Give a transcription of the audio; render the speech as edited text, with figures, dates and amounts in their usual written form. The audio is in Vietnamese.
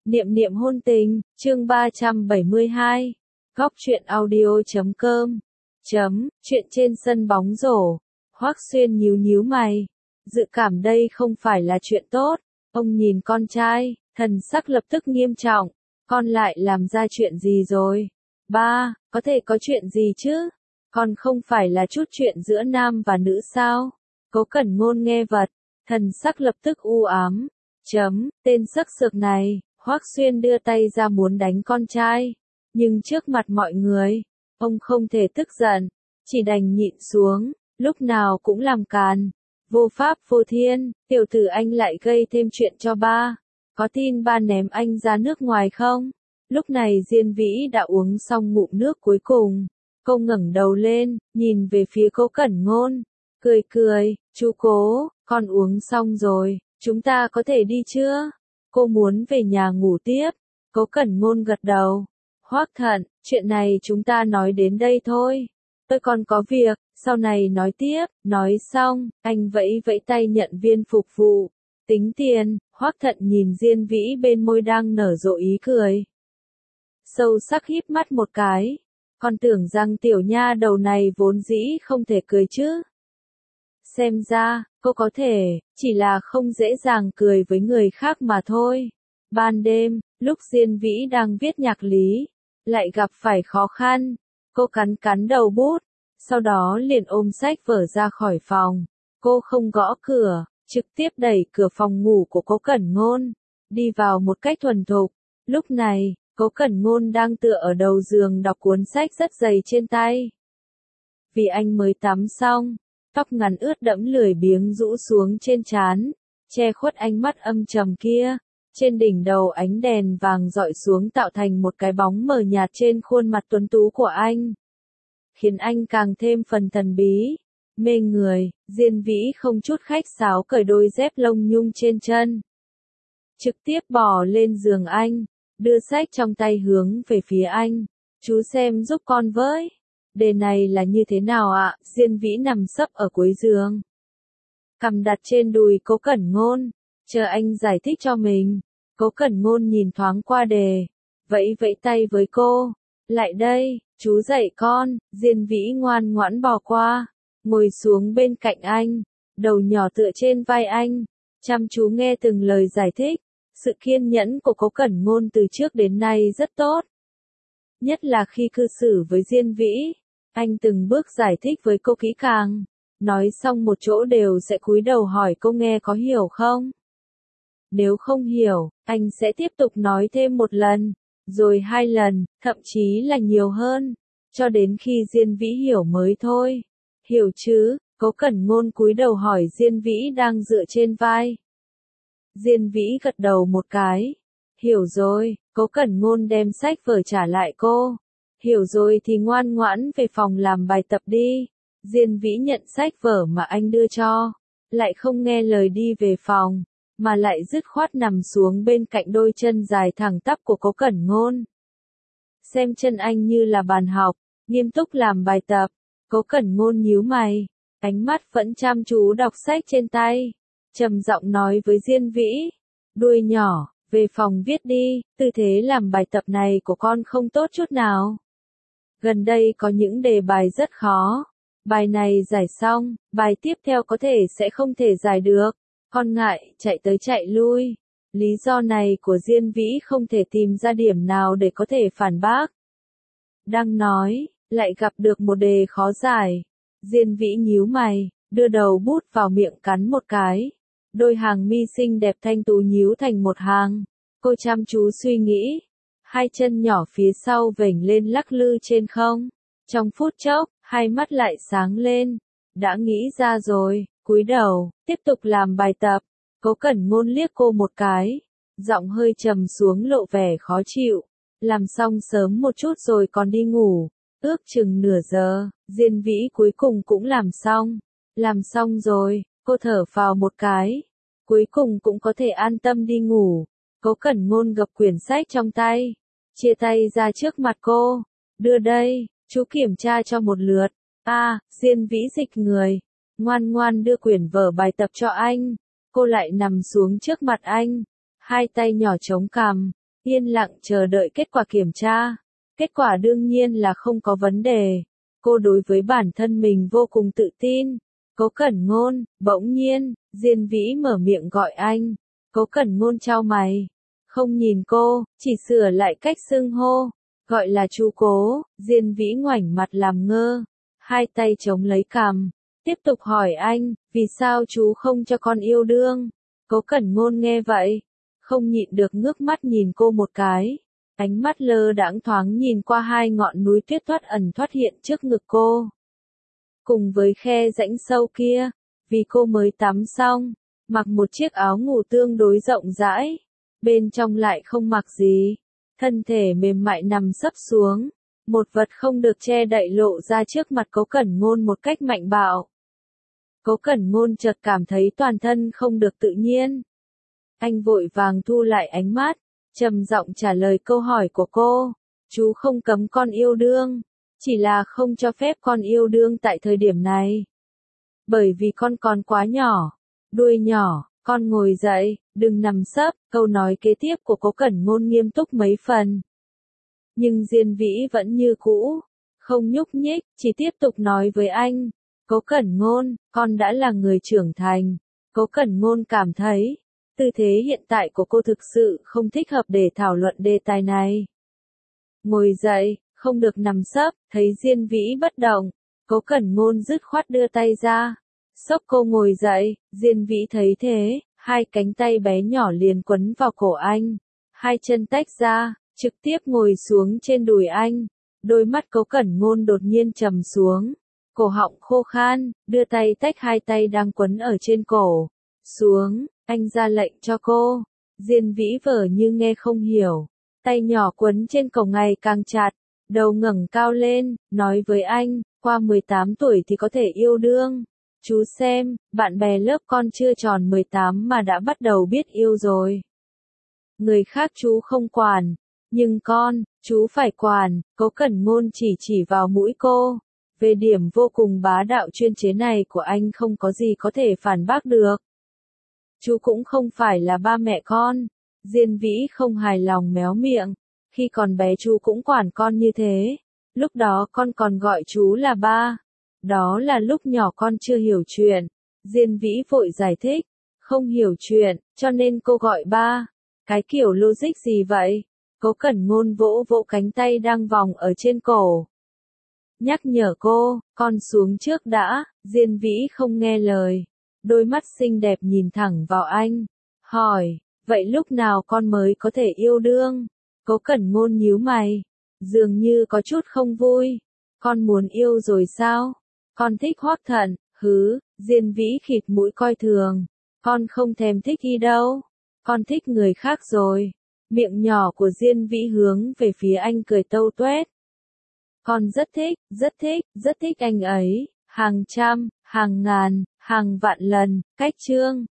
Niệm niệm hôn tình, chương 372. Góc truyện audio.com. Chuyện trên sân bóng rổ. Hoắc Xuyên nhíu nhíu mày. Dự cảm đây không phải là chuyện tốt. Ông nhìn con trai, thần sắc lập tức nghiêm trọng. Con lại làm ra chuyện gì rồi? Ba, có thể có chuyện gì chứ? Con không phải là chút chuyện giữa nam và nữ sao? Cố Cẩn Ngôn nghe vật, thần sắc lập tức u ám. Tên sắc sược này. Hoắc Xuyên đưa tay ra muốn đánh con trai, nhưng trước mặt mọi người, ông không thể tức giận, chỉ đành nhịn xuống, lúc nào cũng làm càn. Vô pháp vô thiên, tiểu tử anh lại gây thêm chuyện cho ba. Có tin ba ném anh ra nước ngoài không? Lúc này Diên Vĩ đã uống xong ngụm nước cuối cùng. Cô ngẩng đầu lên, nhìn về phía Cố Cẩn Ngôn, cười, chú Cố, con uống xong rồi, chúng ta có thể đi chưa? Cô muốn về nhà ngủ tiếp. Cố Cẩn Ngôn gật đầu. Hoắc Thận, chuyện này chúng ta nói đến đây thôi. Tôi còn có việc, sau này nói tiếp. Nói xong, anh vẫy vẫy tay nhận viên phục vụ. Tính tiền. Hoắc Thận nhìn Diên Vĩ bên môi đang nở rộ ý cười. Sâu sắc híp mắt một cái. Con tưởng rằng tiểu nha đầu này vốn dĩ không thể cười chứ. Xem ra, cô có thể, chỉ là không dễ dàng cười với người khác mà thôi. Ban đêm, lúc Diên Vĩ đang viết nhạc lý, lại gặp phải khó khăn. Cô cắn đầu bút, sau đó liền ôm sách vở ra khỏi phòng. Cô không gõ cửa, trực tiếp đẩy cửa phòng ngủ của Cố Cẩn Ngôn, đi vào một cách thuần thục. Lúc này, Cố Cẩn Ngôn đang tựa ở đầu giường đọc cuốn sách rất dày trên tay. Vì anh mới tắm xong, tóc ngắn ướt đẫm lười biếng rũ xuống trên trán, che khuất ánh mắt âm trầm kia. Trên đỉnh đầu ánh đèn vàng rọi xuống tạo thành một cái bóng mờ nhạt trên khuôn mặt tuấn tú của anh, khiến anh càng thêm phần thần bí, mê người. Diên Vĩ không chút khách sáo cởi đôi dép lông nhung trên chân, trực tiếp bò lên giường anh, đưa sách trong tay hướng về phía anh. Chú xem giúp con với. Đề này là như thế nào ạ? Diên Vĩ nằm sấp ở cuối giường, cằm đặt trên đùi Cố Cẩn Ngôn, chờ anh giải thích cho mình. Cố Cẩn Ngôn nhìn thoáng qua đề, vẫy vẫy tay với cô. Lại đây, chú dạy con. Diên Vĩ ngoan ngoãn bò qua, ngồi xuống bên cạnh anh, đầu nhỏ tựa trên vai anh, chăm chú nghe từng lời giải thích. Sự kiên nhẫn của Cố Cẩn Ngôn từ trước đến nay rất tốt, nhất là khi cư xử với Diên Vĩ. Anh từng bước giải thích với cô kỹ càng, nói xong một chỗ đều sẽ cúi đầu hỏi cô nghe có hiểu không. Nếu không hiểu, anh sẽ tiếp tục nói thêm một lần, rồi 2 lần, thậm chí là nhiều hơn, cho đến khi Diên Vĩ hiểu mới thôi. Hiểu chứ? Cố Cẩn Ngôn cúi đầu hỏi Diên Vĩ đang dựa trên vai. Diên Vĩ gật đầu một cái. Hiểu rồi. Cố Cẩn Ngôn đem sách vở trả lại cô. Hiểu rồi thì ngoan ngoãn về phòng làm bài tập đi. Diên Vĩ nhận sách vở mà anh đưa cho, lại không nghe lời đi về phòng, mà lại dứt khoát nằm xuống bên cạnh đôi chân dài thẳng tắp của Cố Cẩn Ngôn. Xem chân anh như là bàn học, nghiêm túc làm bài tập. Cố Cẩn Ngôn nhíu mày, ánh mắt vẫn chăm chú đọc sách trên tay, trầm giọng nói với Diên Vĩ. Đuôi nhỏ, về phòng viết đi, tư thế làm bài tập này của con không tốt chút nào. Gần đây có những đề bài rất khó. Bài này giải xong, bài tiếp theo có thể sẽ không thể giải được. Con ngại, chạy tới chạy lui. Lý do này của Diên Vĩ không thể tìm ra điểm nào để có thể phản bác. Đang nói, lại gặp được một đề khó giải. Diên Vĩ nhíu mày, đưa đầu bút vào miệng cắn một cái. Đôi hàng mi xinh đẹp thanh tú nhíu thành một hàng. Cô chăm chú suy nghĩ. 2 chân nhỏ phía sau vểnh lên lắc lư trên không. Trong phút chốc, 2 mắt lại sáng lên. Đã nghĩ ra rồi, cúi đầu, tiếp tục làm bài tập. Cố Cẩn Ngôn liếc cô một cái, giọng hơi trầm xuống lộ vẻ khó chịu. Làm xong sớm một chút rồi còn đi ngủ. Ước chừng nửa giờ, Diên Vĩ cuối cùng cũng làm xong. Làm xong rồi, cô thở phào một cái. Cuối cùng cũng có thể an tâm đi ngủ. Cố Cẩn Ngôn gập quyển sách trong tay, chia tay ra trước mặt cô. Đưa đây, chú kiểm tra cho một lượt. Diên Vĩ dịch người, ngoan ngoan đưa quyển vở bài tập cho anh. Cô lại nằm xuống trước mặt anh, 2 tay nhỏ chống cằm, yên lặng chờ đợi kết quả kiểm tra. Kết quả đương nhiên là không có vấn đề. Cô đối với bản thân mình vô cùng tự tin. Cố Cẩn Ngôn, bỗng nhiên, Diên Vĩ mở miệng gọi anh. Cố Cẩn Ngôn chau mày. Không nhìn cô, chỉ sửa lại cách xưng hô. Gọi là chú Cố, Diên Vĩ ngoảnh mặt làm ngơ. Hai tay chống lấy cằm. Tiếp tục hỏi anh, vì sao chú không cho con yêu đương? Cố Cẩn Ngôn nghe vậy. Không nhịn được ngước mắt nhìn cô một cái. Ánh mắt lơ đãng thoáng nhìn qua hai ngọn núi tuyết thoát ẩn thoát hiện trước ngực cô. Cùng với khe rãnh sâu kia, vì cô mới tắm xong, mặc một chiếc áo ngủ tương đối rộng rãi, bên trong lại không mặc gì, thân thể mềm mại nằm sấp xuống, một vật không được che đậy lộ ra trước mặt Cố Cẩn Ngôn một cách mạnh bạo. Cố Cẩn Ngôn chợt cảm thấy toàn thân không được tự nhiên. Anh vội vàng thu lại ánh mắt, trầm giọng trả lời câu hỏi của cô, chú không cấm con yêu đương, chỉ là không cho phép con yêu đương tại thời điểm này. Bởi vì con còn quá nhỏ, đuôi nhỏ, con ngồi dậy, đừng nằm sấp, câu nói kế tiếp của Cố Cẩn Ngôn nghiêm túc mấy phần. Nhưng Diên Vĩ vẫn như cũ, không nhúc nhích, chỉ tiếp tục nói với anh, Cố Cẩn Ngôn, con đã là người trưởng thành. Cố Cẩn Ngôn cảm thấy, tư thế hiện tại của cô thực sự không thích hợp để thảo luận đề tài này. Ngồi dậy, không được nằm sấp, thấy Diên Vĩ bất động, Cố Cẩn Ngôn dứt khoát đưa tay ra, xốc cô ngồi dậy, Diên Vĩ thấy thế, hai cánh tay bé nhỏ liền quấn vào cổ anh, hai chân tách ra, trực tiếp ngồi xuống trên đùi anh, đôi mắt Cố Cẩn Ngôn đột nhiên trầm xuống, cổ họng khô khan, đưa tay tách hai tay đang quấn ở trên cổ, xuống, anh ra lệnh cho cô, Diên Vĩ vờ như nghe không hiểu, tay nhỏ quấn trên cổ ngày càng chặt, đầu ngẩng cao lên, nói với anh, qua 18 tuổi thì có thể yêu đương. Chú xem, bạn bè lớp con chưa tròn 18 mà đã bắt đầu biết yêu rồi. Người khác chú không quản, nhưng con, chú phải quản, Cố Cẩn Ngôn chỉ vào mũi cô. Về điểm vô cùng bá đạo chuyên chế này của anh không có gì có thể phản bác được. Chú cũng không phải là ba mẹ con. Diên Vĩ không hài lòng méo miệng. Khi còn bé chú cũng quản con như thế. Lúc đó con còn gọi chú là ba. Đó là lúc nhỏ con chưa hiểu chuyện. Diên Vĩ vội giải thích. Không hiểu chuyện, cho nên cô gọi ba. Cái kiểu logic gì vậy? Cố Cẩn Ngôn vỗ vỗ cánh tay đang vòng ở trên cổ. Nhắc nhở cô, con xuống trước đã. Diên Vĩ không nghe lời. Đôi mắt xinh đẹp nhìn thẳng vào anh. Hỏi, vậy lúc nào con mới có thể yêu đương? Cố Cẩn Ngôn nhíu mày. Dường như có chút không vui. Con muốn yêu rồi sao? Con thích Hoắc Thận, hứ, Diên Vĩ khịt mũi coi thường. Con không thèm thích y đâu. Con thích người khác rồi. Miệng nhỏ của Diên Vĩ hướng về phía anh cười tâu tuét. Con rất thích anh ấy. Hàng trăm, hàng ngàn, hàng vạn lần, cách chương.